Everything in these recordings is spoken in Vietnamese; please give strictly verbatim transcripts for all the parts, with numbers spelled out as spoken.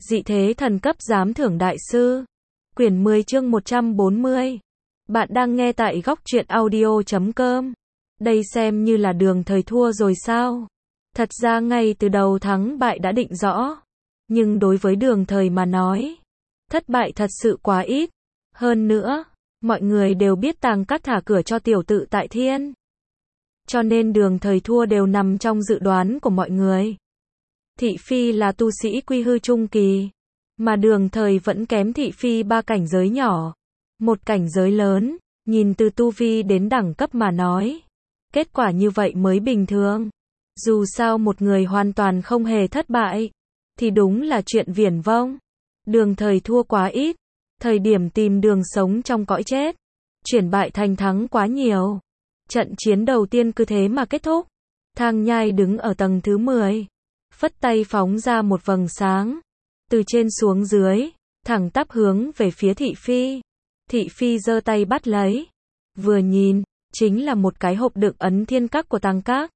Dị thế thần cấp giám thưởng đại sư. Quyển mười chương một trăm bốn mươi. Bạn đang nghe tại góc truyện audio chấm com. Đây xem như là Đường Thời thua rồi sao? Thật ra ngay từ đầu thắng bại đã định rõ. Nhưng đối với Đường Thời mà nói, thất bại thật sự quá ít. Hơn nữa, mọi người đều biết Tàng Các thả cửa cho tiểu tự tại thiên. Cho nên Đường Thời thua đều nằm trong dự đoán của mọi người. Thị Phi là tu sĩ quy hư trung kỳ, mà Đường Thời vẫn kém Thị Phi ba cảnh giới nhỏ, một cảnh giới lớn, nhìn từ tu vi đến đẳng cấp mà nói. Kết quả như vậy mới bình thường. Dù sao một người hoàn toàn không hề thất bại, thì đúng là chuyện viển vông. Đường Thời thua quá ít, thời điểm tìm đường sống trong cõi chết, chuyển bại thành thắng quá nhiều. Trận chiến đầu tiên cứ thế mà kết thúc. Thang Nhai đứng ở tầng thứ mười, phất tay phóng ra một vầng sáng, từ trên xuống dưới, thẳng tắp hướng về phía Thị Phi. Thị Phi giơ tay bắt lấy, vừa nhìn, chính là một cái hộp đựng ấn thiên các của Tàng Các.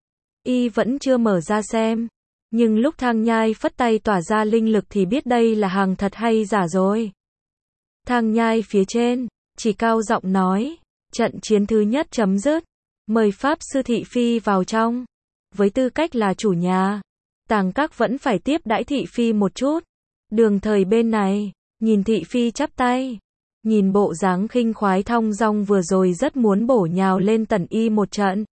Y vẫn chưa mở ra xem, nhưng lúc Thang Nhai phất tay tỏa ra linh lực thì biết đây là hàng thật hay giả rồi. Thang Nhai phía trên, chỉ cao giọng nói, trận chiến thứ nhất chấm dứt, mời Pháp Sư Thị Phi vào trong. Với tư cách là chủ nhà, Tàng Các vẫn phải tiếp đãi Thị Phi một chút. Đường Thời bên này, nhìn Thị Phi chắp tay, nhìn bộ dáng khinh khoái thong dong vừa rồi rất muốn bổ nhào lên tẩn y một trận.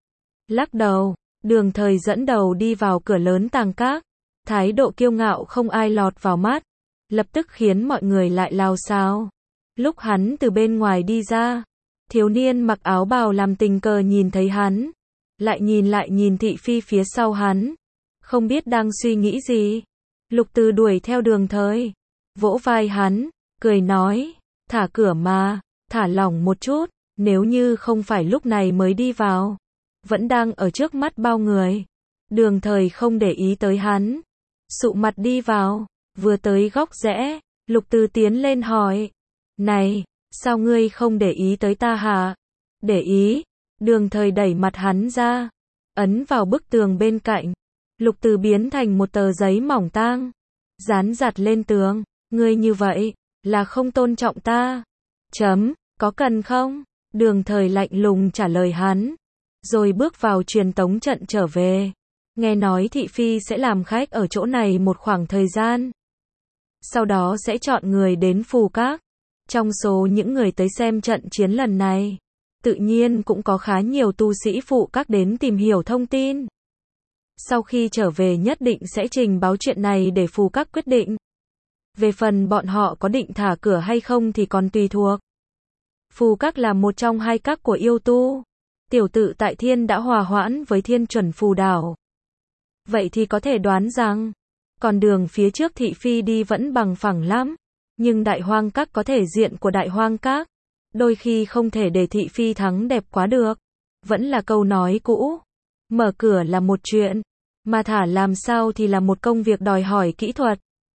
Lắc đầu, Đường Thời dẫn đầu đi vào cửa lớn Tàng Các, thái độ kiêu ngạo không ai lọt vào mắt, lập tức khiến mọi người lại lao xao. Lúc hắn từ bên ngoài đi ra, thiếu niên mặc áo bào làm tình cờ nhìn thấy hắn, lại nhìn lại nhìn Thị Phi phía sau hắn, không biết đang suy nghĩ gì. Lục Từ đuổi theo Đường Thời, vỗ vai hắn, cười nói, thả cửa mà, thả lỏng một chút, nếu như không phải lúc này mới đi vào, vẫn đang ở trước mắt bao người. Đường Thời không để ý tới hắn, sụ mặt đi vào, vừa tới góc rẽ, Lục Từ tiến lên hỏi, này, sao ngươi không để ý tới ta hả? Để ý. Đường Thời đẩy mặt hắn ra, ấn vào bức tường bên cạnh. Lục Từ biến thành một tờ giấy mỏng tang, dán giặt lên tường. Ngươi như vậy, là không tôn trọng ta. Chấm, có cần không? Đường Thời lạnh lùng trả lời hắn, rồi bước vào truyền tống trận trở về. Nghe nói Thị Phi sẽ làm khách ở chỗ này một khoảng thời gian, sau đó sẽ chọn người đến Phù Các. Trong số những người tới xem trận chiến lần này, tự nhiên cũng có khá nhiều tu sĩ Phù Các đến tìm hiểu thông tin. Sau khi trở về nhất định sẽ trình báo chuyện này để Phù Các quyết định. Về phần bọn họ có định thả cửa hay không thì còn tùy thuộc. Phù Các là một trong hai các của yêu tu. Tiểu tự tại thiên đã hòa hoãn với Thiên Chuẩn Phù Đảo. Vậy thì có thể đoán rằng, con đường phía trước Thị Phi đi vẫn bằng phẳng lắm. Nhưng Đại Hoang Các có thể diện của Đại Hoang Các, đôi khi không thể để Thị Phi thắng đẹp quá được. Vẫn là câu nói cũ, mở cửa là một chuyện, mà thả làm sao thì là một công việc đòi hỏi kỹ thuật.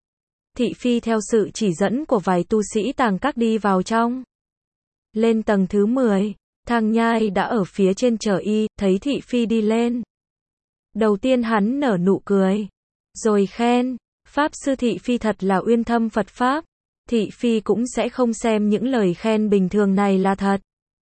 Thị Phi theo sự chỉ dẫn của vài tu sĩ Tàng Các đi vào trong. Lên tầng thứ mười, Thang Nhai đã ở phía trên chờ y, thấy Thị Phi đi lên. Đầu tiên hắn nở nụ cười, rồi khen, Pháp Sư Thị Phi thật là uyên thâm Phật Pháp. Thị Phi cũng sẽ không xem những lời khen bình thường này là thật.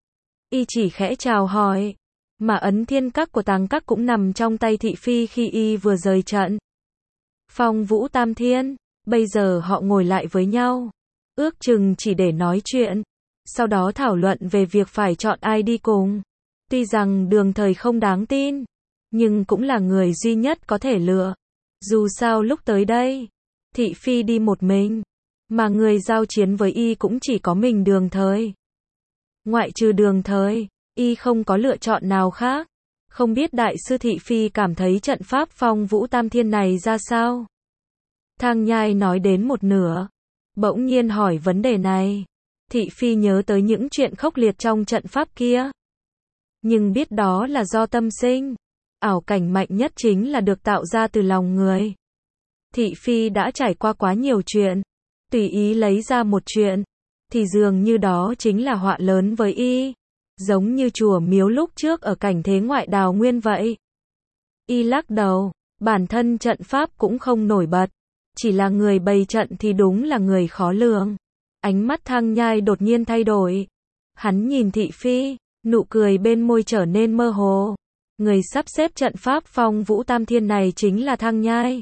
Y chỉ khẽ chào hỏi, mà ấn thiên các của Tàng Các cũng nằm trong tay Thị Phi khi y vừa rời trận. Phong Vũ Tam Thiên, bây giờ họ ngồi lại với nhau, ước chừng chỉ để nói chuyện, sau đó thảo luận về việc phải chọn ai đi cùng. Tuy rằng Đường Thời không đáng tin, nhưng cũng là người duy nhất có thể lựa. Dù sao lúc tới đây, Thị Phi đi một mình, mà người giao chiến với y cũng chỉ có mình Đường Thời. Ngoại trừ Đường Thời, y không có lựa chọn nào khác. Không biết Đại sư Thị Phi cảm thấy trận pháp Phong Vũ Tam Thiên này ra sao? Thang Nhai nói đến một nửa, bỗng nhiên hỏi vấn đề này. Thị Phi nhớ tới những chuyện khốc liệt trong trận pháp kia, nhưng biết đó là do tâm sinh. Ảo cảnh mạnh nhất chính là được tạo ra từ lòng người. Thị Phi đã trải qua quá nhiều chuyện, tùy ý lấy ra một chuyện, thì dường như đó chính là họa lớn với y. Giống như chùa miếu lúc trước ở cảnh thế ngoại đào nguyên vậy. Y lắc đầu, bản thân trận pháp cũng không nổi bật, Chỉ là người bày trận thì đúng là người khó lường. Ánh mắt Thang Nhai đột nhiên thay đổi. Hắn nhìn thị phi, nụ cười bên môi trở nên mơ hồ. Người sắp xếp trận pháp Phong Vũ Tam Thiên này chính là Thang Nhai.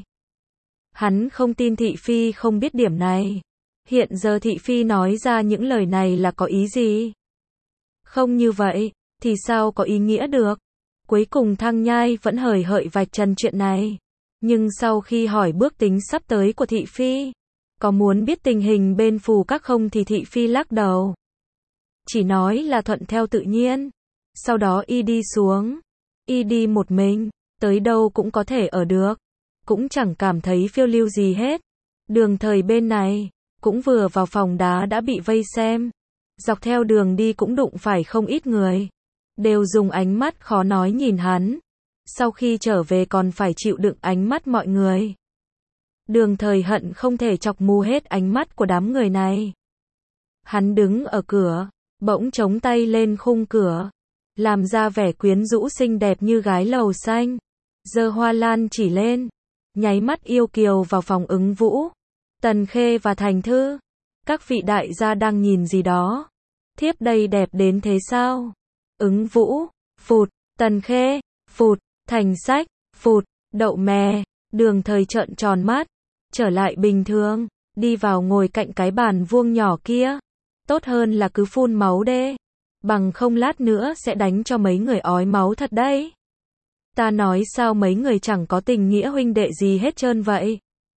Hắn không tin thị phi không biết điểm này. Hiện giờ thị phi nói ra những lời này là có ý gì? Không như vậy, thì sao có ý nghĩa được? Cuối cùng Thang Nhai vẫn hời hợt vạch trần chuyện này. Nhưng sau khi hỏi bước tính sắp tới của thị phi, có muốn biết tình hình bên Phù Các không thì thị phi lắc đầu. Chỉ nói là thuận theo tự nhiên. Sau đó y đi xuống. Y đi một mình, tới đâu cũng có thể ở được. Cũng chẳng cảm thấy phiêu lưu gì hết. Đường Thời bên này, cũng vừa vào phòng đá đã bị vây xem. Dọc theo đường đi cũng đụng phải không ít người. Đều dùng ánh mắt khó nói nhìn hắn. Sau khi trở về còn phải chịu đựng ánh mắt mọi người. Đường Thời hận không thể chọc mù hết ánh mắt của đám người này. Hắn đứng ở cửa, bỗng chống tay lên khung cửa, làm ra vẻ quyến rũ xinh đẹp như gái lầu xanh. Giơ hoa lan chỉ lên, nháy mắt yêu kiều vào phòng Ứng Vũ. Tần Khê và Thành Thư, các vị đại gia đang nhìn gì đó? Thiếp đây đẹp đến thế sao? Ứng Vũ, phụt, Tần Khê, phụt, Thành Sách, phụt, Đậu Mè. Đường Thời trợn tròn mắt, trở lại bình thường, đi vào ngồi cạnh cái bàn vuông nhỏ kia. Tốt hơn là cứ phun máu đê, bằng không lát nữa sẽ đánh cho mấy người ói máu thật đấy. Ta nói sao mấy người chẳng có tình nghĩa huynh đệ gì hết trơn vậy?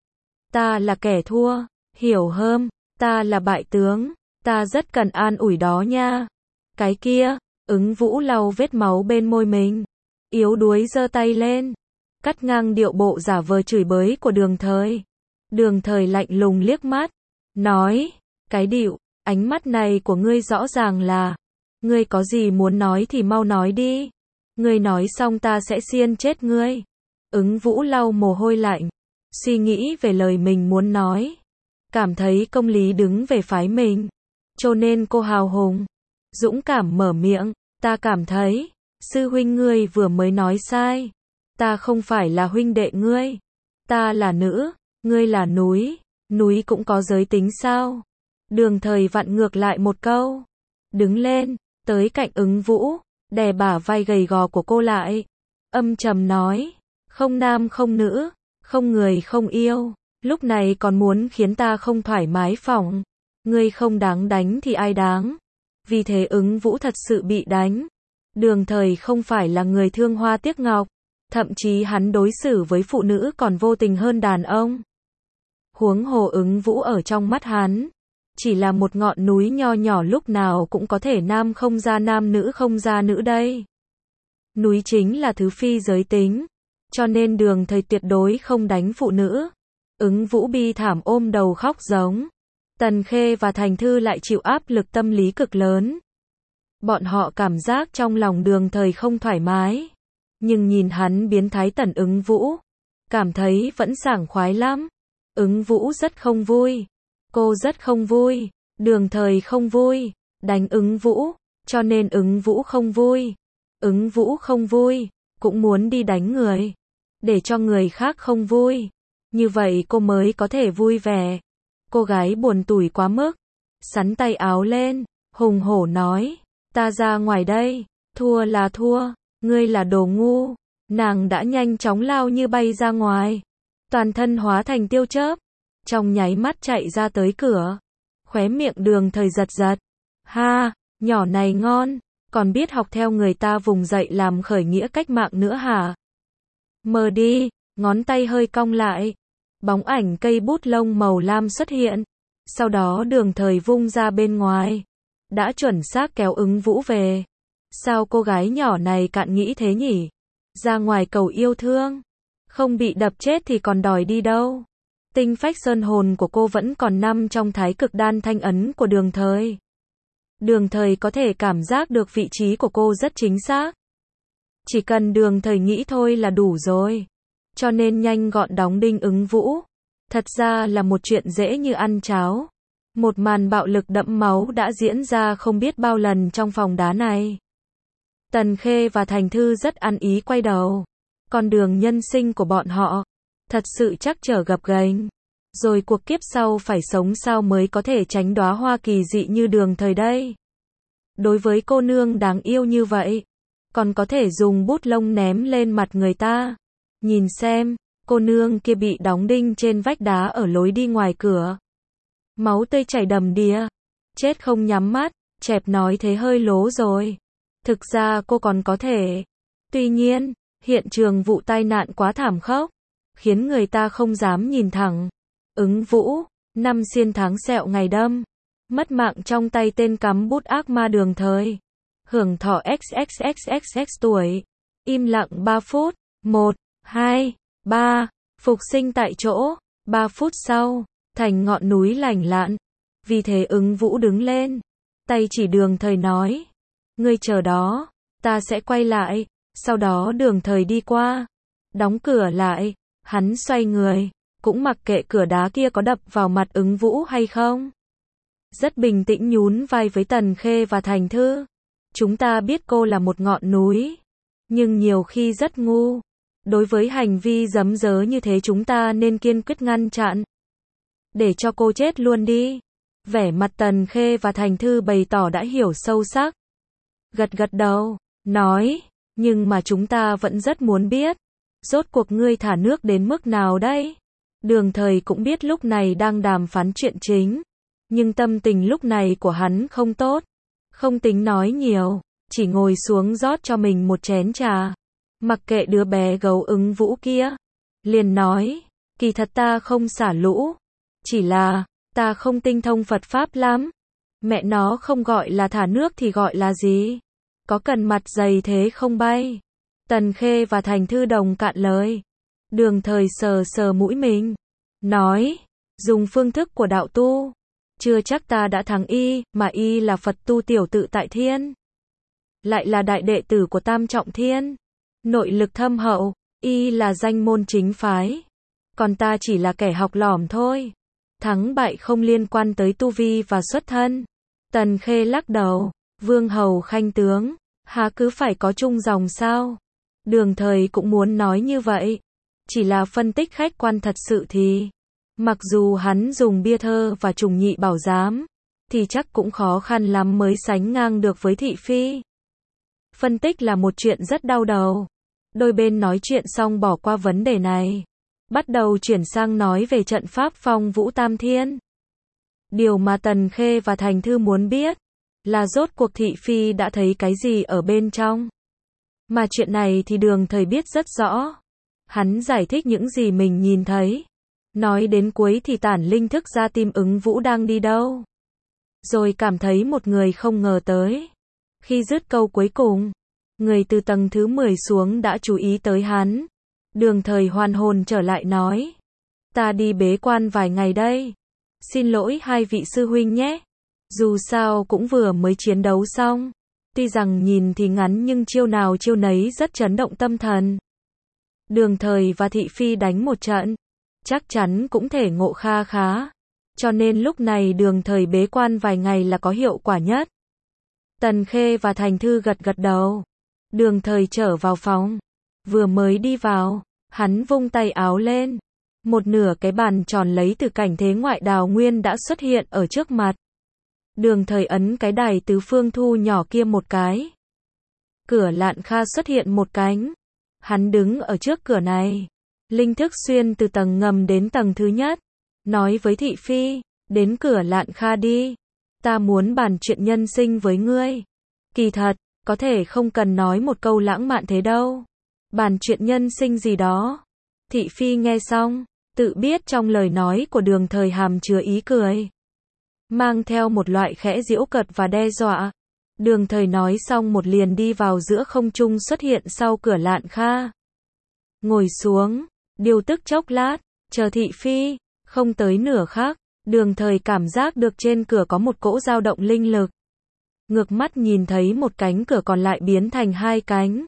Ta là kẻ thua, hiểu hơm, ta là bại tướng, ta rất cần an ủi đó nha. Cái kia, Ứng Vũ lau vết máu bên môi mình, yếu đuối giơ tay lên, cắt ngang điệu bộ giả vờ chửi bới của Đường Thời. Đường Thời lạnh lùng liếc mắt, nói, cái điệu, ánh mắt này của ngươi rõ ràng là, ngươi có gì muốn nói thì mau nói đi. Ngươi nói xong ta sẽ xiên chết ngươi. Ứng Vũ lau mồ hôi lạnh, suy nghĩ về lời mình muốn nói. Cảm thấy công lý đứng về phái mình. Cho nên cô hào hùng, dũng cảm mở miệng, ta cảm thấy, sư huynh ngươi vừa mới nói sai. Ta không phải là huynh đệ ngươi. Ta là nữ, ngươi là núi. Núi cũng có giới tính sao? Đường Thời vặn ngược lại một câu. Đứng lên, tới cạnh Ứng Vũ, đè bả vai gầy gò của cô lại. Âm trầm nói, không nam không nữ, không người không yêu. Lúc này còn muốn khiến ta không thoải mái phỏng. Ngươi không đáng đánh thì ai đáng? Vì thế Ứng Vũ thật sự bị đánh. Đường Thời không phải là người thương hoa tiếc ngọc. Thậm chí hắn đối xử với phụ nữ còn vô tình hơn đàn ông. Huống hồ Ứng Vũ ở trong mắt hắn, chỉ là một ngọn núi nho nhỏ lúc nào cũng có thể nam không ra nam nữ không ra nữ đây. Núi chính là thứ phi giới tính, cho nên Đường Thời tuyệt đối không đánh phụ nữ. Ứng Vũ bi thảm ôm đầu khóc giống. Tần Khê và Thành Thư lại chịu áp lực tâm lý cực lớn. Bọn họ cảm giác trong lòng Đường Thời không thoải mái. Nhưng nhìn hắn biến thái tần Ứng Vũ, cảm thấy vẫn sảng khoái lắm. Ứng Vũ rất không vui. Cô rất không vui. Đường Thời không vui. Đánh Ứng Vũ, cho nên Ứng Vũ không vui. Ứng Vũ không vui, cũng muốn đi đánh người. Để cho người khác không vui. Như vậy cô mới có thể vui vẻ. Cô gái buồn tủi quá mức. Sắn tay áo lên, hùng hổ nói. Ta ra ngoài đây. Thua là thua. Ngươi là đồ ngu. Nàng đã nhanh chóng lao như bay ra ngoài. Toàn thân hóa thành tiêu chớp. Trong nháy mắt chạy ra tới cửa. Khóe miệng Đường Thời giật giật. Ha, nhỏ này ngon. Còn biết học theo người ta vùng dậy làm khởi nghĩa cách mạng nữa hả? Mờ đi. Ngón tay hơi cong lại. Bóng ảnh cây bút lông màu lam xuất hiện. Sau đó Đường Thời vung ra bên ngoài. Đã chuẩn xác kéo Ứng Vũ về. Sao cô gái nhỏ này cạn nghĩ thế nhỉ? Ra ngoài cầu yêu thương. Không bị đập chết thì còn đòi đi đâu? Tinh phách sơn hồn của cô vẫn còn nằm trong thái cực đan thanh ấn của Đường Thời. Đường Thời có thể cảm giác được vị trí của cô rất chính xác. Chỉ cần Đường Thời nghĩ thôi là đủ rồi. Cho nên nhanh gọn đóng đinh Ứng Vũ. Thật ra là một chuyện dễ như ăn cháo. Một màn bạo lực đẫm máu đã diễn ra không biết bao lần trong phòng đá này. Tần Khê và Thành Thư rất ăn ý quay đầu. Con đường nhân sinh của bọn họ thật sự trắc trở gập ghềnh. Rồi cuộc kiếp sau phải sống sao mới có thể tránh đóa hoa kỳ dị như Đường Thời đây. Đối với cô nương đáng yêu như vậy, còn có thể dùng bút lông ném lên mặt người ta. Nhìn xem, cô nương kia bị đóng đinh trên vách đá ở lối đi ngoài cửa. Máu tươi chảy đầm đìa. Chết không nhắm mắt, Chẹp nói thế hơi lố rồi. Thực ra cô còn có thể. Tuy nhiên, hiện trường vụ tai nạn quá thảm khốc, khiến người ta không dám nhìn thẳng. Ứng Vũ, năm xiên tháng sẹo ngày đâm. Mất mạng trong tay tên cắm bút ác ma Đường Thời. Hưởng thọ xxxxx tuổi. Im lặng ba phút. một, hai, ba. Phục sinh tại chỗ. ba phút sau, thành ngọn núi lành lặn. Vì thế Ứng Vũ đứng lên. Tay chỉ Đường Thời nói. Ngươi chờ đó, ta sẽ quay lại. Sau đó Đường Thời đi qua. Đóng cửa lại. Hắn xoay người. Cũng mặc kệ cửa đá kia có đập vào mặt Ứng Vũ hay không. Rất bình tĩnh nhún vai với Tần Khê và Thành Thư. Chúng ta biết cô là một ngọn núi. Nhưng nhiều khi rất ngu. Đối với hành vi giấm dớ như thế chúng ta nên kiên quyết ngăn chặn. Để cho cô chết luôn đi. Vẻ mặt Tần Khê và Thành Thư bày tỏ đã hiểu sâu sắc. Gật gật đầu, nói. Nhưng mà chúng ta vẫn rất muốn biết. Rốt cuộc ngươi thả nước đến mức nào đây? Đường Thời cũng biết lúc này đang đàm phán chuyện chính. Nhưng tâm tình lúc này của hắn không tốt. Không tính nói nhiều. Chỉ ngồi xuống rót cho mình một chén trà. Mặc kệ đứa bé gấu Ứng Vũ kia. Liền nói. Kỳ thật ta không xả lũ. Chỉ là, ta không tinh thông Phật Pháp lắm. Mẹ nó không gọi là thả nước thì gọi là gì? Có cần mặt dày thế không bay? Tần Khê và Thành Thư đồng cạn lời. Đường Thời sờ sờ mũi mình. Nói. Dùng phương thức của đạo tu. Chưa chắc ta đã thắng y, mà y là Phật tu tiểu tự tại thiên. Lại là đại đệ tử của Tam Trọng Thiên. Nội lực thâm hậu, y là danh môn chính phái. Còn ta chỉ là kẻ học lỏm thôi. Thắng bại không liên quan tới tu vi và xuất thân. Tần Khê lắc đầu. Vương hầu khanh tướng, há cứ phải có chung dòng sao? Đường Thời cũng muốn nói như vậy. Chỉ là phân tích khách quan thật sự thì, mặc dù hắn dùng bia thơ và trùng nhị bảo giám, thì chắc cũng khó khăn lắm mới sánh ngang được với thị phi. Phân tích là một chuyện rất đau đầu. Đôi bên nói chuyện xong bỏ qua vấn đề này. Bắt đầu chuyển sang nói về trận pháp phong vũ tam thiên. Điều mà Tần Khê và Thành Thư muốn biết là rốt cuộc thị phi đã thấy cái gì ở bên trong. Mà chuyện này thì Đường Thời biết rất rõ. Hắn giải thích những gì mình nhìn thấy. Nói đến cuối thì tản linh thức ra tim Ứng Vũ đang đi đâu. Rồi cảm thấy một người không ngờ tới. Khi dứt câu cuối cùng, người từ tầng thứ mười xuống đã chú ý tới hắn. Đường Thời hoàn hồn trở lại nói. Ta đi bế quan vài ngày đây. Xin lỗi hai vị sư huynh nhé. Dù sao cũng vừa mới chiến đấu xong. Tuy rằng nhìn thì ngắn nhưng chiêu nào chiêu nấy rất chấn động tâm thần. Đường Thời và thị phi đánh một trận. Chắc chắn cũng thể ngộ kha khá. Cho nên lúc này Đường Thời bế quan vài ngày là có hiệu quả nhất. Tần Khê và Thành Thư gật gật đầu. Đường Thời trở vào phòng. Vừa mới đi vào, hắn vung tay áo lên. Một nửa cái bàn tròn lấy từ cảnh thế ngoại đào nguyên đã xuất hiện ở trước mặt. Đường Thời ấn cái đài tứ phương thu nhỏ kia một cái. Cửa Lạn Kha xuất hiện một cánh. Hắn đứng ở trước cửa này. Linh thức xuyên từ tầng ngầm đến tầng thứ nhất. Nói với thị phi, đến cửa Lạn Kha đi. Ta muốn bàn chuyện nhân sinh với ngươi. Kỳ thật, có thể không cần nói một câu lãng mạn thế đâu. Bàn chuyện nhân sinh gì đó. Thị phi nghe xong, tự biết trong lời nói của Đường Thời hàm chứa ý cười. Mang theo một loại khẽ giễu cợt và đe dọa. Đường Thời nói xong một liền đi vào giữa không trung xuất hiện sau cửa Lạn Kha. Ngồi xuống, điều tức chốc lát, chờ thị phi, không tới nửa khắc, Đường Thời cảm giác được trên cửa có một cỗ dao động linh lực. Ngược mắt nhìn thấy một cánh cửa còn lại biến thành hai cánh.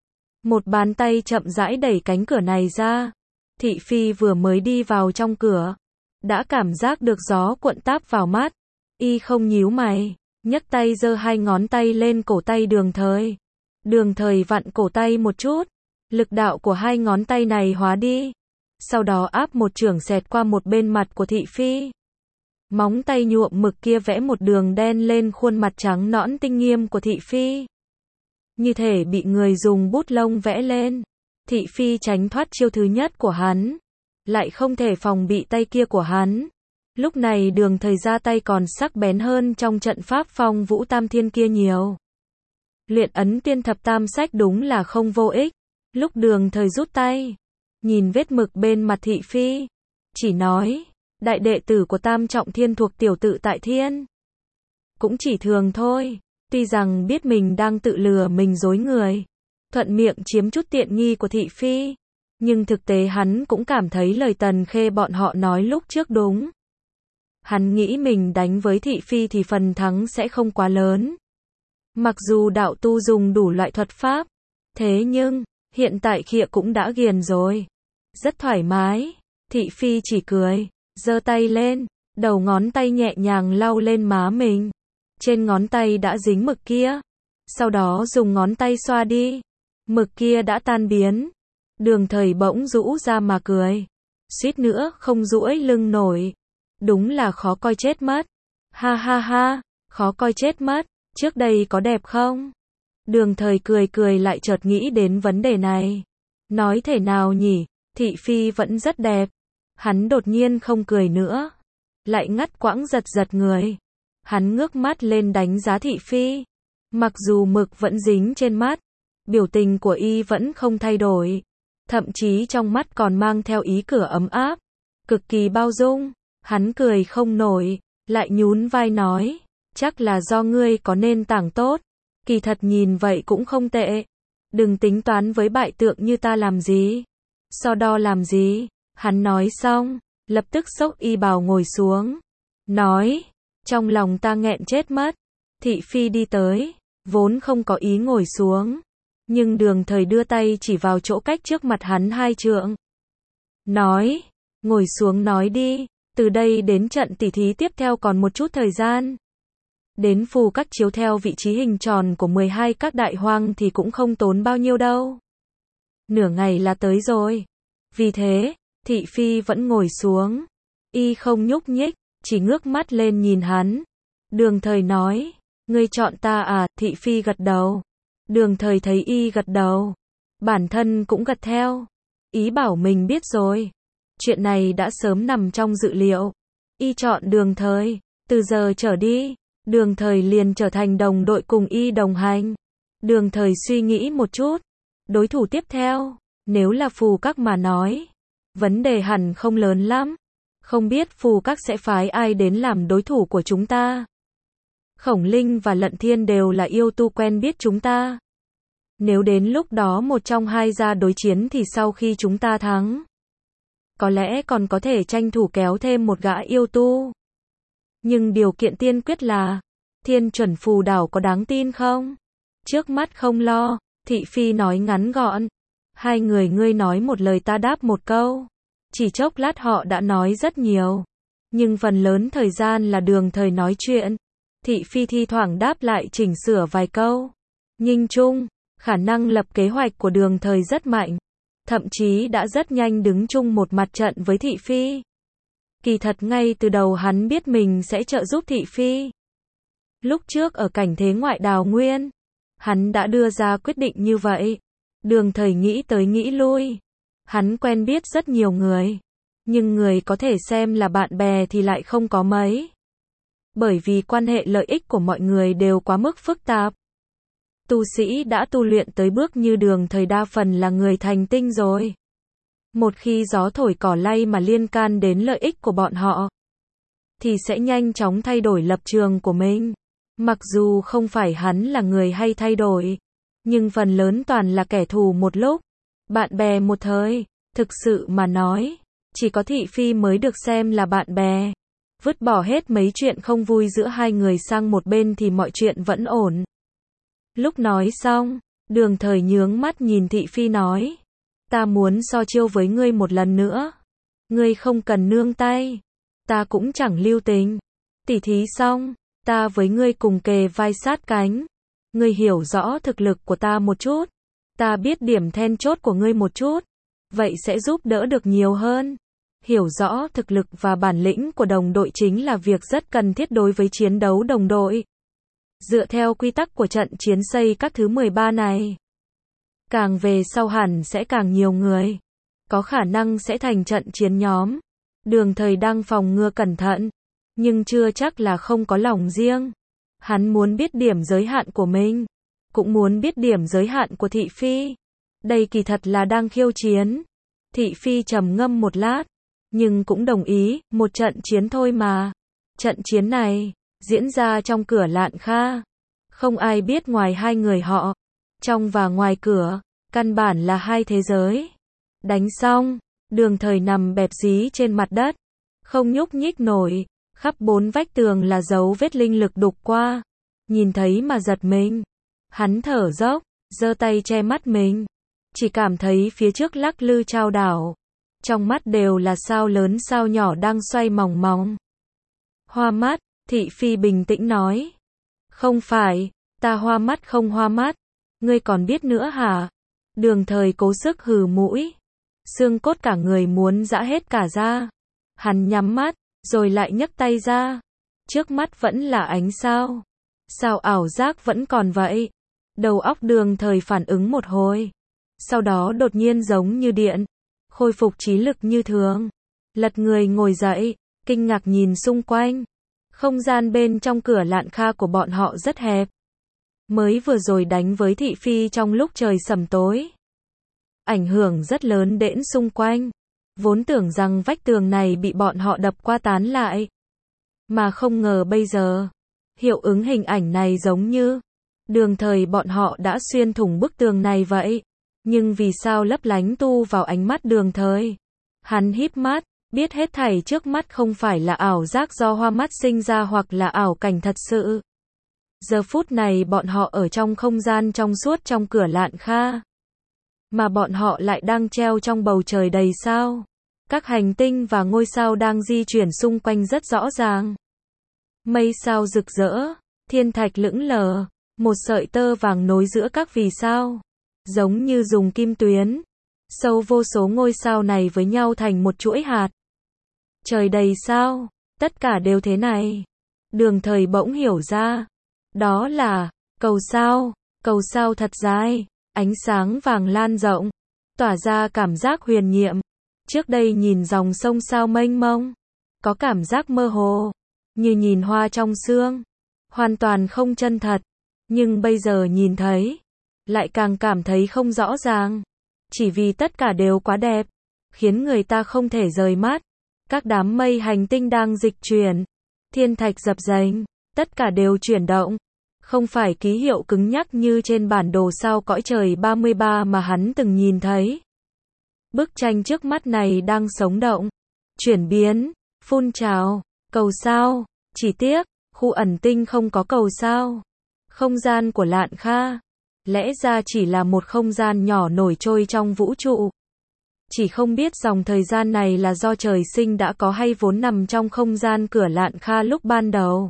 Một bàn tay chậm rãi đẩy cánh cửa này ra. Thị phi vừa mới đi vào trong cửa, đã cảm giác được gió cuộn táp vào mắt. Y không nhíu mày, nhấc tay giơ hai ngón tay lên cổ tay Đường Thời. Đường Thời vặn cổ tay một chút, lực đạo của hai ngón tay này hóa đi. sau đó áp một chưởng xẹt qua một bên mặt của thị phi. Móng tay nhuộm mực kia vẽ một đường đen lên khuôn mặt trắng nõn tinh nghiêm của thị phi. Như thể bị người dùng bút lông vẽ lên. Thị phi tránh thoát chiêu thứ nhất của hắn, lại không thể phòng bị tay kia của hắn. Lúc này Đường Thời ra tay còn sắc bén hơn trong trận pháp phong vũ tam thiên kia nhiều. Luyện ấn tiên thập tam sách đúng là không vô ích. Lúc Đường Thời rút tay, nhìn vết mực bên mặt thị phi, chỉ nói, đại đệ tử của Tam Trọng Thiên thuộc tiểu tự tại thiên. Cũng chỉ thường thôi, tuy rằng biết mình đang tự lừa mình dối người, thuận miệng chiếm chút tiện nghi của thị phi, nhưng thực tế hắn cũng cảm thấy lời Tần Khê bọn họ nói lúc trước đúng. Hắn nghĩ mình đánh với thị phi thì phần thắng sẽ không quá lớn. Mặc dù đạo tu dùng đủ loại thuật pháp, thế nhưng, hiện tại khịa cũng đã ghiền rồi. Rất thoải mái, thị phi chỉ cười, giơ tay lên, đầu ngón tay nhẹ nhàng lau lên má mình. Trên ngón tay đã dính mực kia. Sau đó dùng ngón tay xoa đi. Mực kia đã tan biến. Đường Thời bỗng rũ ra mà cười. Suýt nữa không duỗi lưng nổi. Đúng là khó coi chết mất. Ha ha ha, khó coi chết mất. Trước đây có đẹp không? Đường Thời cười cười lại chợt nghĩ đến vấn đề này. Nói thể nào nhỉ, thị phi vẫn rất đẹp. Hắn đột nhiên không cười nữa. Lại ngắt quãng giật giật người. Hắn ngước mắt lên đánh giá thị phi. Mặc dù mực vẫn dính trên mắt, biểu tình của y vẫn không thay đổi. Thậm chí trong mắt còn mang theo ý cửa ấm áp. Cực kỳ bao dung. Hắn cười không nổi, lại nhún vai nói. Chắc là do ngươi có nền tảng tốt. Kỳ thật nhìn vậy cũng không tệ. Đừng tính toán với bại tượng như ta làm gì. So đo làm gì. Hắn nói xong, lập tức xốc y bào ngồi xuống. Nói, trong lòng ta nghẹn chết mất. Thị phi đi tới, vốn không có ý ngồi xuống. Nhưng Đường Thời đưa tay chỉ vào chỗ cách trước mặt hắn hai trượng. Nói, ngồi xuống nói đi, từ đây đến trận tỉ thí tiếp theo còn một chút thời gian. Đến phù các chiếu theo vị trí hình tròn của mười hai các đại hoang thì cũng không tốn bao nhiêu đâu. Nửa ngày là tới rồi. Vì thế, thị phi vẫn ngồi xuống. Y không nhúc nhích, chỉ ngước mắt lên nhìn hắn. Đường Thời nói, ngươi chọn ta à, thị phi gật đầu. Đường Thời thấy y gật đầu. Bản thân cũng gật theo. Ý bảo mình biết rồi. Chuyện này đã sớm nằm trong dự liệu. Y chọn Đường Thời. Từ giờ trở đi, Đường Thời liền trở thành đồng đội cùng y đồng hành. Đường Thời suy nghĩ một chút. Đối thủ tiếp theo, nếu là phù các mà nói, vấn đề hẳn không lớn lắm. Không biết phù các sẽ phái ai đến làm đối thủ của chúng ta. Khổng Linh và Lận Thiên đều là yêu tu quen biết chúng ta. Nếu đến lúc đó một trong hai ra đối chiến thì sau khi chúng ta thắng, có lẽ còn có thể tranh thủ kéo thêm một gã yêu tu. Nhưng điều kiện tiên quyết là, Thiên Chuẩn Phù Đảo có đáng tin không? Trước mắt không lo, thị phi nói ngắn gọn. Hai người ngươi nói một lời ta đáp một câu. Chỉ chốc lát họ đã nói rất nhiều. Nhưng phần lớn thời gian là Đường Thời nói chuyện. Thị phi thi thoảng đáp lại chỉnh sửa vài câu. Nhưng chung, khả năng lập kế hoạch của Đường Thời rất mạnh. Thậm chí đã rất nhanh đứng chung một mặt trận với thị phi. Kỳ thật ngay từ đầu hắn biết mình sẽ trợ giúp thị phi. Lúc trước ở cảnh thế ngoại đào nguyên, hắn đã đưa ra quyết định như vậy. Đường Thời nghĩ tới nghĩ lui. Hắn quen biết rất nhiều người. Nhưng người có thể xem là bạn bè thì lại không có mấy. Bởi vì quan hệ lợi ích của mọi người đều quá mức phức tạp. Tu sĩ đã tu luyện tới bước như Đường Thời đa phần là người thành tinh rồi. Một khi gió thổi cỏ lay mà liên can đến lợi ích của bọn họ, thì sẽ nhanh chóng thay đổi lập trường của mình. Mặc dù không phải hắn là người hay thay đổi, nhưng phần lớn toàn là kẻ thù một lúc, bạn bè một thời. Thực sự mà nói, chỉ có thị phi mới được xem là bạn bè. Vứt bỏ hết mấy chuyện không vui giữa hai người sang một bên thì mọi chuyện vẫn ổn. Lúc nói xong, Đường Thời nhướng mắt nhìn thị phi nói, ta muốn so chiêu với ngươi một lần nữa. Ngươi không cần nương tay. Ta cũng chẳng lưu tình. Tỉ thí xong, ta với ngươi cùng kề vai sát cánh. Ngươi hiểu rõ thực lực của ta một chút. Ta biết điểm then chốt của ngươi một chút. vậy sẽ giúp đỡ được nhiều hơn. Hiểu rõ thực lực và bản lĩnh của đồng đội chính là việc rất cần thiết đối với chiến đấu đồng đội. Dựa theo quy tắc của trận chiến xây các thứ mười ba này, càng về sau hẳn sẽ càng nhiều người, có khả năng sẽ thành trận chiến nhóm. Đường Thời đang phòng ngừa cẩn thận, nhưng chưa chắc là không có lòng riêng. Hắn muốn biết điểm giới hạn của mình, cũng muốn biết điểm giới hạn của Thị Phi. Đây kỳ thật là đang khiêu chiến. Thị Phi trầm ngâm một lát, nhưng cũng đồng ý, một trận chiến thôi mà. Trận chiến này diễn ra trong cửa Lạn Kha, không ai biết ngoài hai người họ. Trong và ngoài cửa, căn bản là hai thế giới. Đánh xong, Đường Thời nằm bẹp dí trên mặt đất, không nhúc nhích nổi, khắp bốn vách tường là dấu vết linh lực đục qua. Nhìn thấy mà giật mình. Hắn thở dốc, giơ tay che mắt mình, chỉ cảm thấy phía trước lắc lư chao đảo. Trong mắt đều là sao lớn sao nhỏ đang xoay mòng mòng. Hoa mắt, Thị Phi bình tĩnh nói. Không phải, ta hoa mắt không hoa mắt. Ngươi còn biết nữa hả? Đường Thời cố sức hừ mũi. Xương cốt cả người muốn giã hết cả ra. Hắn nhắm mắt, rồi lại nhấc tay ra. Trước mắt vẫn là ánh sao. Sao ảo giác vẫn còn vậy? Đầu óc Đường Thời phản ứng một hồi. Sau đó đột nhiên giống như điện, khôi phục trí lực như thường. Lật người ngồi dậy, kinh ngạc nhìn xung quanh. Không gian bên trong cửa Lạn Kha của bọn họ rất hẹp. Mới vừa rồi đánh với Thị Phi trong lúc trời sầm tối, ảnh hưởng rất lớn đến xung quanh. Vốn tưởng rằng vách tường này bị bọn họ đập qua tán lại, mà không ngờ bây giờ, hiệu ứng hình ảnh này giống như Đường Thời bọn họ đã xuyên thủng bức tường này vậy. Nhưng vì sao lấp lánh tu vào ánh mắt Đường Thời? Hắn híp mắt, biết hết thảy trước mắt không phải là ảo giác do hoa mắt sinh ra hoặc là ảo cảnh thật sự. Giờ phút này bọn họ ở trong không gian trong suốt trong cửa Lạn Kha, mà bọn họ lại đang treo trong bầu trời đầy sao. Các hành tinh và ngôi sao đang di chuyển xung quanh rất rõ ràng. Mây sao rực rỡ, thiên thạch lững lờ, một sợi tơ vàng nối giữa các vì sao, giống như dùng kim tuyến, sâu vô số ngôi sao này với nhau thành một chuỗi hạt. Trời đầy sao, tất cả đều thế này. Đường Thời bỗng hiểu ra, đó là cầu sao, cầu sao thật dài, ánh sáng vàng lan rộng, tỏa ra cảm giác huyền nhiệm. Trước đây nhìn dòng sông sao mênh mông, có cảm giác mơ hồ, như nhìn hoa trong sương, hoàn toàn không chân thật. Nhưng bây giờ nhìn thấy, lại càng cảm thấy không rõ ràng, chỉ vì tất cả đều quá đẹp, khiến người ta không thể rời mắt. Các đám mây hành tinh đang dịch chuyển, thiên thạch dập dềnh, tất cả đều chuyển động, không phải ký hiệu cứng nhắc như trên bản đồ sao cõi trời ba mươi ba mà hắn từng nhìn thấy. Bức tranh trước mắt này đang sống động, chuyển biến, phun trào, cầu sao. Chỉ tiếc, khu ẩn tinh không có cầu sao. Không gian của Lạn Kha, lẽ ra chỉ là một không gian nhỏ nổi trôi trong vũ trụ. Chỉ không biết dòng thời gian này là do trời sinh đã có hay vốn nằm trong không gian cửa Lạn Kha lúc ban đầu.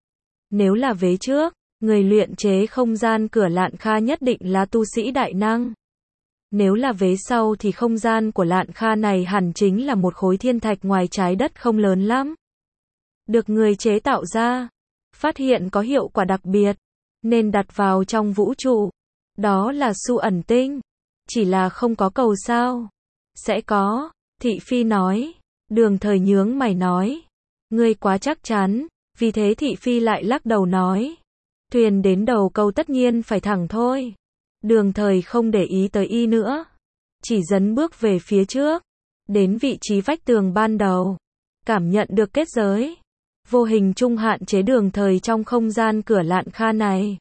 Nếu là vế trước, người luyện chế không gian cửa Lạn Kha nhất định là tu sĩ đại năng. Nếu là vế sau thì không gian của Lạn Kha này hẳn chính là một khối thiên thạch ngoài trái đất không lớn lắm. Được người chế tạo ra, phát hiện có hiệu quả đặc biệt, nên đặt vào trong vũ trụ. Đó là su ẩn tinh. Chỉ là không có cầu sao. Sẽ có, Thị Phi nói. Đường Thời nhướng mày nói. Ngươi quá chắc chắn. Vì thế Thị Phi lại lắc đầu nói. Thuyền đến đầu cầu tất nhiên phải thẳng thôi. Đường Thời không để ý tới y nữa, chỉ dấn bước về phía trước, đến vị trí vách tường ban đầu, cảm nhận được kết giới vô hình trung hạn chế Đường Thời trong không gian cửa Lạn Kha này.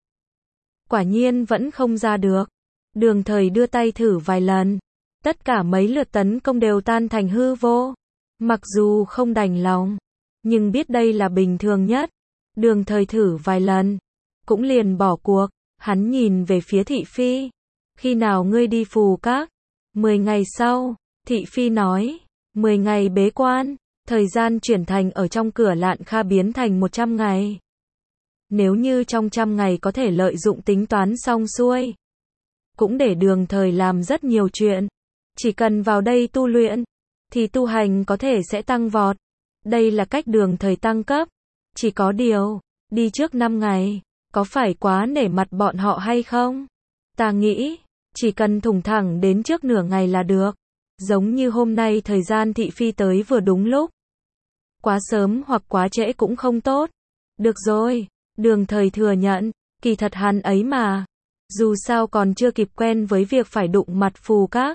Quả nhiên vẫn không ra được. Đường Thời đưa tay thử vài lần, tất cả mấy lượt tấn công đều tan thành hư vô. Mặc dù không đành lòng, nhưng biết đây là bình thường nhất. Đường Thời thử vài lần, cũng liền bỏ cuộc. Hắn nhìn về phía Thị Phi. Khi nào ngươi đi phù các? Mười ngày sau, Thị Phi nói. Mười ngày bế quan, thời gian chuyển thành ở trong cửa Lạn Kha biến thành một trăm ngày. Nếu như trong trăm ngày có thể lợi dụng tính toán xong xuôi, cũng để Đường Thời làm rất nhiều chuyện. Chỉ cần vào đây tu luyện, thì tu hành có thể sẽ tăng vọt. Đây là cách Đường Thời tăng cấp. Chỉ có điều, đi trước năm ngày, có phải quá nể mặt bọn họ hay không? Ta nghĩ, chỉ cần thủng thẳng đến trước nửa ngày là được. Giống như hôm nay thời gian thị phi tới vừa đúng lúc. Quá sớm hoặc quá trễ cũng không tốt. Được rồi, Đường Thời thừa nhận, kỳ thật hắn ấy mà. Dù sao còn chưa kịp quen với việc phải đụng mặt phù các.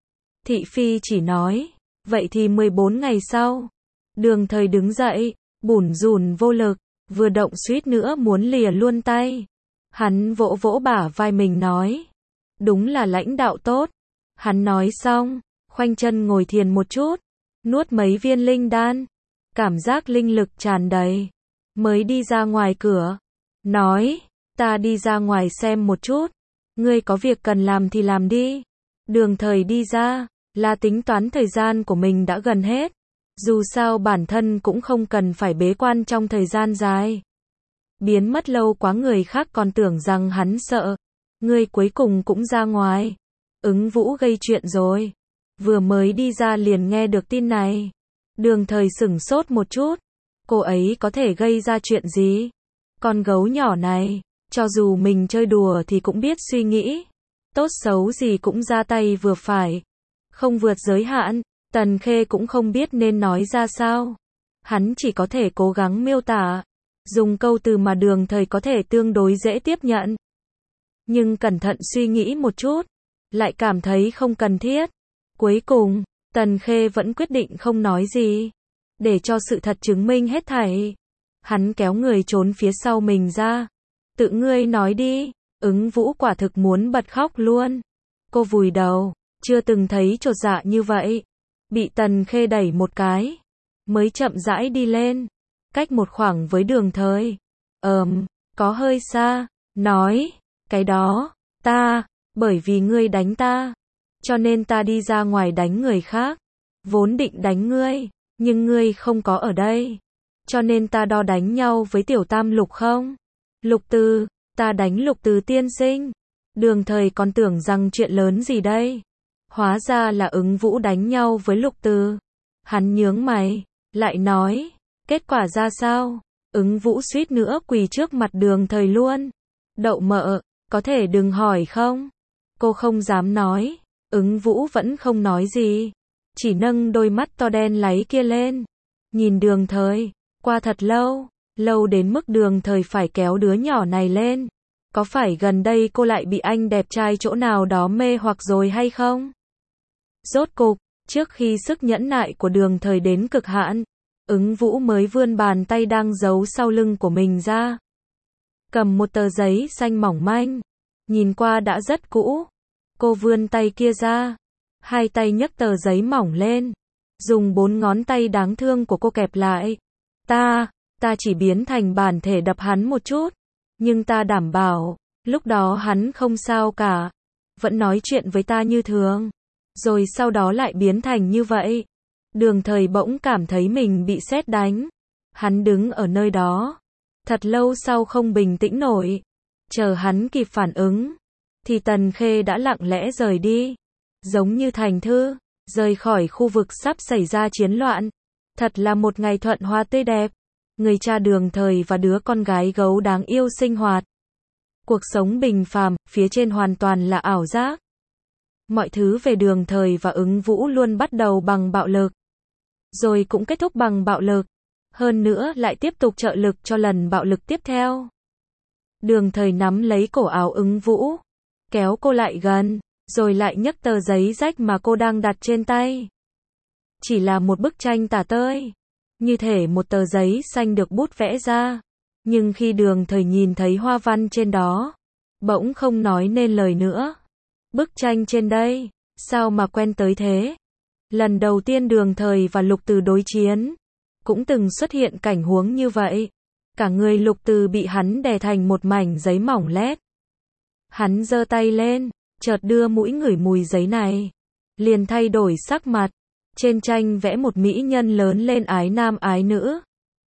Thị phi chỉ nói, vậy thì mười bốn ngày sau. Đường Thời đứng dậy, bủn rủn vô lực, vừa động suýt nữa muốn lìa luôn tay. Hắn vỗ vỗ bả vai mình nói, đúng là lãnh đạo tốt. Hắn nói xong, khoanh chân ngồi thiền một chút, nuốt mấy viên linh đan, cảm giác linh lực tràn đầy, mới đi ra ngoài cửa, nói, ta đi ra ngoài xem một chút, ngươi có việc cần làm thì làm đi. Đường Thời đi ra, là tính toán thời gian của mình đã gần hết, dù sao bản thân cũng không cần phải bế quan trong thời gian dài. Biến mất lâu quá người khác còn tưởng rằng hắn sợ, ngươi cuối cùng cũng ra ngoài. Ứng Vũ gây chuyện rồi. Vừa mới đi ra liền nghe được tin này. Đường Thời sửng sốt một chút. Cô ấy có thể gây ra chuyện gì? Con gấu nhỏ này, cho dù mình chơi đùa thì cũng biết suy nghĩ. Tốt xấu gì cũng ra tay vừa phải. Không vượt giới hạn, Tần Khê cũng không biết nên nói ra sao. Hắn chỉ có thể cố gắng miêu tả. Dùng câu từ mà Đường Thời có thể tương đối dễ tiếp nhận. Nhưng cẩn thận suy nghĩ một chút, lại cảm thấy không cần thiết. Cuối cùng, Tần Khê vẫn quyết định không nói gì. Để cho sự thật chứng minh hết thảy. Hắn kéo người trốn phía sau mình ra. Tự ngươi nói đi. Ứng Vũ quả thực muốn bật khóc luôn. Cô vùi đầu, chưa từng thấy chột dạ như vậy. Bị Tần Khê đẩy một cái, mới chậm rãi đi lên. Cách một khoảng với Đường Thời. Ờm, có hơi xa. Nói, cái đó, ta, bởi vì ngươi đánh ta, cho nên ta đi ra ngoài đánh người khác. Vốn định đánh ngươi, nhưng ngươi không có ở đây, cho nên ta đo đánh nhau với Tiểu Tam Lục không? Lục Từ, ta đánh Lục Từ tiên sinh. Đường Thời còn tưởng rằng chuyện lớn gì đây. Hóa ra là Ứng Vũ đánh nhau với Lục Từ. Hắn nhướng mày, lại nói, kết quả ra sao? Ứng Vũ suýt nữa quỳ trước mặt Đường Thời luôn. Đậu mợ, có thể đừng hỏi không? Cô không dám nói. Ứng Vũ vẫn không nói gì, chỉ nâng đôi mắt to đen láy kia lên, nhìn Đường Thời. Qua thật lâu, lâu đến mức Đường Thời phải kéo đứa nhỏ này lên. Có phải gần đây cô lại bị anh đẹp trai chỗ nào đó mê hoặc rồi hay không? Rốt cục, trước khi sức nhẫn nại của Đường Thời đến cực hạn, Ứng Vũ mới vươn bàn tay đang giấu sau lưng của mình ra. Cầm một tờ giấy xanh mỏng manh, nhìn qua đã rất cũ. Cô vươn tay kia ra, hai tay nhấc tờ giấy mỏng lên, dùng bốn ngón tay đáng thương của cô kẹp lại. Ta, ta chỉ biến thành bản thể đập hắn một chút, nhưng ta đảm bảo, lúc đó hắn không sao cả, vẫn nói chuyện với ta như thường, rồi sau đó lại biến thành như vậy. Đường Thời bỗng cảm thấy mình bị sét đánh. Hắn đứng ở nơi đó, thật lâu sau không bình tĩnh nổi. Chờ hắn kịp phản ứng, thì Tần Khê đã lặng lẽ rời đi, giống như Thành Thư, rời khỏi khu vực sắp xảy ra chiến loạn. Thật là một ngày thuận hoa tươi đẹp. Người cha Đường Thời và đứa con gái gấu đáng yêu sinh hoạt. Cuộc sống bình phàm, phía trên hoàn toàn là ảo giác. Mọi thứ về Đường Thời và Ứng Vũ luôn bắt đầu bằng bạo lực, rồi cũng kết thúc bằng bạo lực. Hơn nữa lại tiếp tục trợ lực cho lần bạo lực tiếp theo. Đường Thời nắm lấy cổ áo Ứng Vũ, kéo cô lại gần, rồi lại nhấc tờ giấy rách mà cô đang đặt trên tay. Chỉ là một bức tranh tả tơi, như thể một tờ giấy xanh được bút vẽ ra. Nhưng khi Đường Thời nhìn thấy hoa văn trên đó, bỗng không nói nên lời nữa. Bức tranh trên đây, sao mà quen tới thế? Lần đầu tiên Đường Thời và Lục Từ đối chiến, cũng từng xuất hiện cảnh huống như vậy. Cả người Lục Từ bị hắn đè thành một mảnh giấy mỏng lét. Hắn giơ tay lên, chợt đưa mũi ngửi mùi giấy này, liền thay đổi sắc mặt. Trên tranh vẽ một mỹ nhân lớn lên ái nam ái nữ,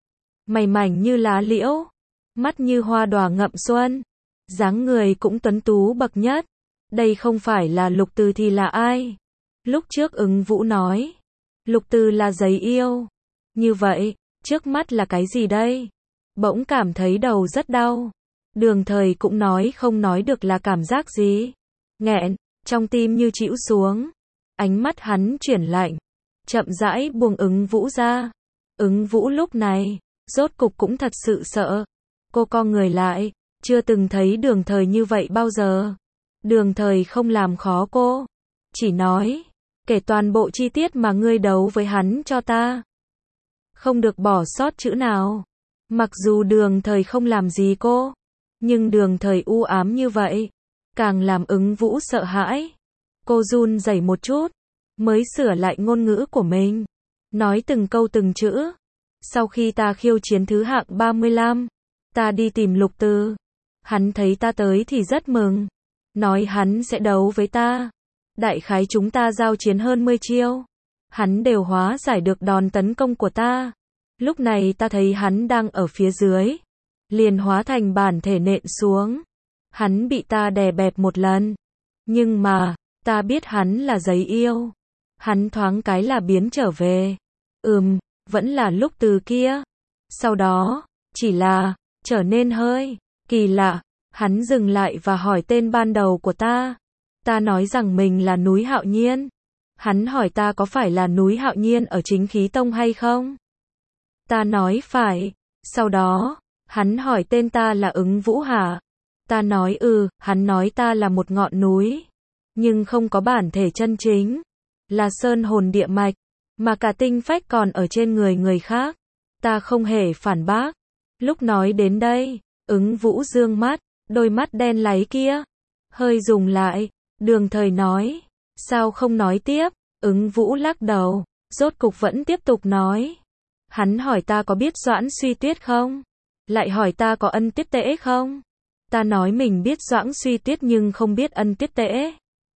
mày mảnh như lá liễu, mắt như hoa đóa ngậm xuân, dáng người cũng tuấn tú bậc nhất. Đây không phải là Lục Từ thì là ai? Lúc trước ứng vũ nói, Lục Từ là giấy yêu. Như vậy, trước mắt là cái gì đây? Bỗng cảm thấy đầu rất đau. Đường Thời cũng nói không nói được là cảm giác gì. Nghẹn, trong tim như chĩu xuống. Ánh mắt hắn chuyển lạnh, chậm rãi buông ứng vũ ra. Ứng vũ lúc này, rốt cục cũng thật sự sợ. Cô co người lại, chưa từng thấy Đường Thời như vậy bao giờ. Đường Thời không làm khó cô, chỉ nói, kể toàn bộ chi tiết mà ngươi đấu với hắn cho ta. Không được bỏ sót chữ nào. Mặc dù Đường Thời không làm gì cô, nhưng Đường Thời u ám như vậy, càng làm ứng vũ sợ hãi. Cô run rẩy một chút, mới sửa lại ngôn ngữ của mình, nói từng câu từng chữ. Sau khi ta khiêu chiến thứ hạng ba mươi lăm, ta đi tìm Lục Từ. Hắn thấy ta tới thì rất mừng, nói hắn sẽ đấu với ta. Đại khái chúng ta giao chiến hơn mười chiêu, hắn đều hóa giải được đòn tấn công của ta. Lúc này ta thấy hắn đang ở phía dưới, liền hóa thành bản thể nện xuống. Hắn bị ta đè bẹp một lần, nhưng mà, ta biết hắn là giấy yêu. Hắn thoáng cái là biến trở về. Ừm, vẫn là Lục Từ kia. Sau đó, chỉ là, trở nên hơi kỳ lạ. Hắn dừng lại và hỏi tên ban đầu của ta. Ta nói rằng mình là núi Hạo Nhiên. Hắn hỏi ta có phải là núi Hạo Nhiên ở Chính Khí Tông hay không? Ta nói phải. Sau đó, hắn hỏi tên ta là Ứng Vũ hả? Ta nói ừ, hắn nói ta là một ngọn núi, nhưng không có bản thể chân chính, là sơn hồn địa mạch, mà cả tinh phách còn ở trên người người khác. Ta không hề phản bác. Lúc nói đến đây, Ứng Vũ dương mắt, đôi mắt đen láy kia hơi dùng lại. Đường Thời nói, sao không nói tiếp? Ứng Vũ lắc đầu, rốt cục vẫn tiếp tục nói. Hắn hỏi ta có biết Doãn Suy Tuyết không? Lại hỏi ta có Ân Tuyết Tễ không? Ta nói mình biết Doãn Suy Tuyết nhưng không biết Ân Tuyết Tễ.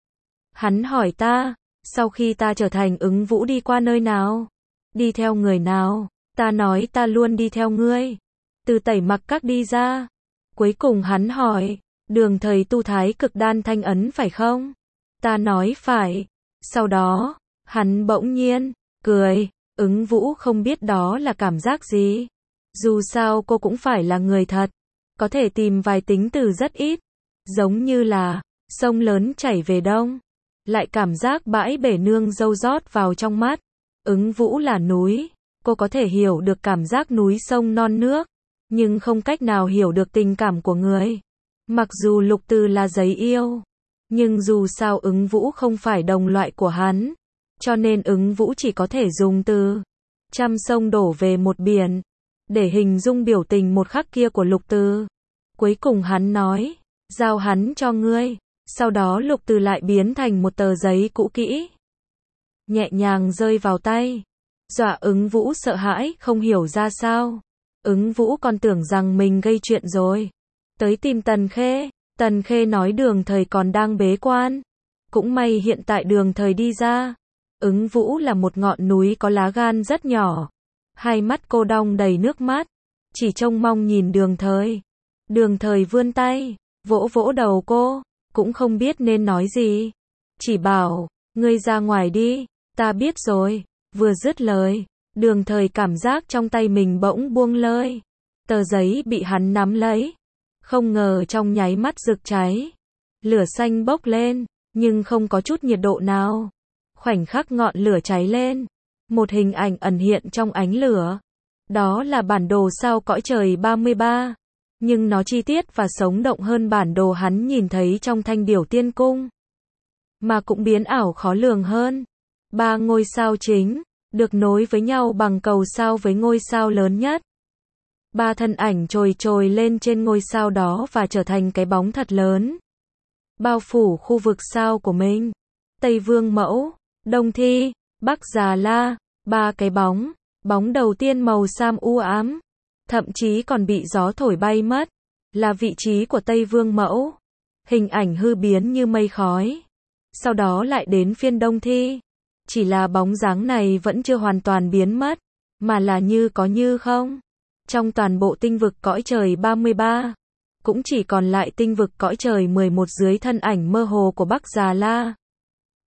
Hắn hỏi ta, sau khi ta trở thành Ứng Vũ đi qua nơi nào? Đi theo người nào? Ta nói ta luôn đi theo ngươi, từ Tẩy Mặc Các đi ra. Cuối cùng hắn hỏi, Đường Thời tu Thái Cực Đan thanh ấn phải không? Ta nói phải. Sau đó, hắn bỗng nhiên cười. Ứng Vũ không biết đó là cảm giác gì. Dù sao cô cũng phải là người thật, có thể tìm vài tính từ rất ít, giống như là sông lớn chảy về đông, lại cảm giác bãi bể nương dâu rót vào trong mắt. Ứng Vũ là núi, cô có thể hiểu được cảm giác núi sông non nước, nhưng không cách nào hiểu được tình cảm của người. Mặc dù Lục Từ là giấy yêu, nhưng dù sao Ứng Vũ không phải đồng loại của hắn, cho nên Ứng Vũ chỉ có thể dùng từ trăm sông đổ về một biển để hình dung biểu tình một khắc kia của Lục Từ. Cuối cùng hắn nói, giao hắn cho ngươi. Sau đó Lục Từ lại biến thành một tờ giấy cũ kỹ, nhẹ nhàng rơi vào tay, dọa Ứng Vũ sợ hãi không hiểu ra sao. Ứng Vũ còn tưởng rằng mình gây chuyện rồi, tới tìm Tần Khê. Tần Khê nói Đường Thời còn đang bế quan, cũng may hiện tại Đường Thời đi ra. Ứng Vũ là một ngọn núi có lá gan rất nhỏ, hai mắt cô đong đầy nước mắt, chỉ trông mong nhìn Đường Thời. Đường Thời vươn tay, vỗ vỗ đầu cô, cũng không biết nên nói gì, chỉ bảo, ngươi ra ngoài đi. Ta biết rồi. Vừa dứt lời, Đường Thời cảm giác trong tay mình bỗng buông lơi, tờ giấy bị hắn nắm lấy, không ngờ trong nháy mắt rực cháy, lửa xanh bốc lên, nhưng không có chút nhiệt độ nào. Khoảnh khắc ngọn lửa cháy lên, một hình ảnh ẩn hiện trong ánh lửa. Đó là bản đồ sao cõi trời ba mươi ba, nhưng nó chi tiết và sống động hơn bản đồ hắn nhìn thấy trong Thanh Điểu Tiên Cung, mà cũng biến ảo khó lường hơn. Ba ngôi sao chính được nối với nhau bằng cầu sao với ngôi sao lớn nhất. Ba thân ảnh trồi trồi lên trên ngôi sao đó và trở thành cái bóng thật lớn, bao phủ khu vực sao của mình. Tây Vương Mẫu, Đông Thi, Bắc Già La, ba cái bóng. Bóng đầu tiên màu sam u ám, thậm chí còn bị gió thổi bay mất, là vị trí của Tây Vương Mẫu. Hình ảnh hư biến như mây khói. Sau đó lại đến phiên Đông Thi. Chỉ là bóng dáng này vẫn chưa hoàn toàn biến mất, mà là như có như không. Trong toàn bộ tinh vực cõi trời ba mươi ba, cũng chỉ còn lại tinh vực cõi trời mười một dưới thân ảnh mơ hồ của Bắc Già La.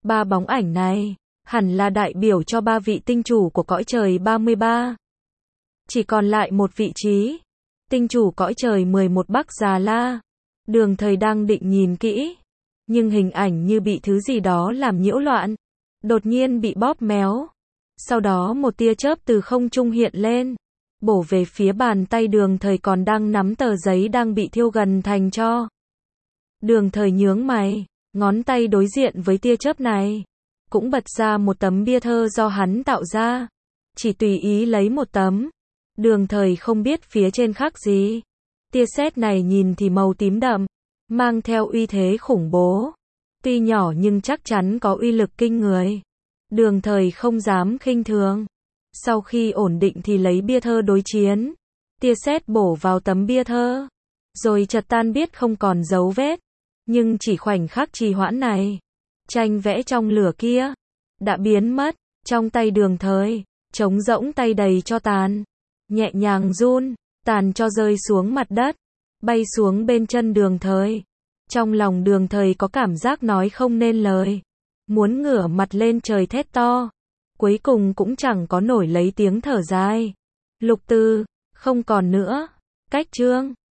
Ba bóng ảnh này, hẳn là đại biểu cho ba vị tinh chủ của cõi trời ba mươi ba. Chỉ còn lại một vị trí. Tinh chủ cõi trời mười một Bắc Già La. Đường Thời đang định nhìn kỹ. Nhưng hình ảnh như bị thứ gì đó làm nhiễu loạn. Đột nhiên bị bóp méo. Sau đó một tia chớp từ không trung hiện lên. Bổ về phía bàn tay Đường Thời còn đang nắm tờ giấy đang bị thiêu gần thành tro. Đường Thời nhướng mày. Ngón tay đối diện với tia chớp này. Cũng bật ra một tấm bia thơ do hắn tạo ra. Chỉ tùy ý lấy một tấm. Đường Thời không biết phía trên khắc gì. Tia sét này nhìn thì màu tím đậm. Mang theo uy thế khủng bố. Tuy nhỏ nhưng chắc chắn có uy lực kinh người. Đường Thời không dám khinh thường. Sau khi ổn định thì lấy bia thơ đối chiến. Tia sét bổ vào tấm bia thơ. Rồi chợt tan biết không còn dấu vết. Nhưng chỉ khoảnh khắc trì hoãn này. Tranh vẽ trong lửa kia. Đã biến mất. Trong tay Đường Thời. Trống rỗng tay đầy cho tàn. Nhẹ nhàng run. Tàn cho rơi xuống mặt đất. Bay xuống bên chân Đường Thời. Trong lòng Đường Thời có cảm giác nói không nên lời. Muốn ngửa mặt lên trời thét to. Cuối cùng cũng chẳng có nổi lấy tiếng thở dài. Lục Từ. Không còn nữa. Cách chương.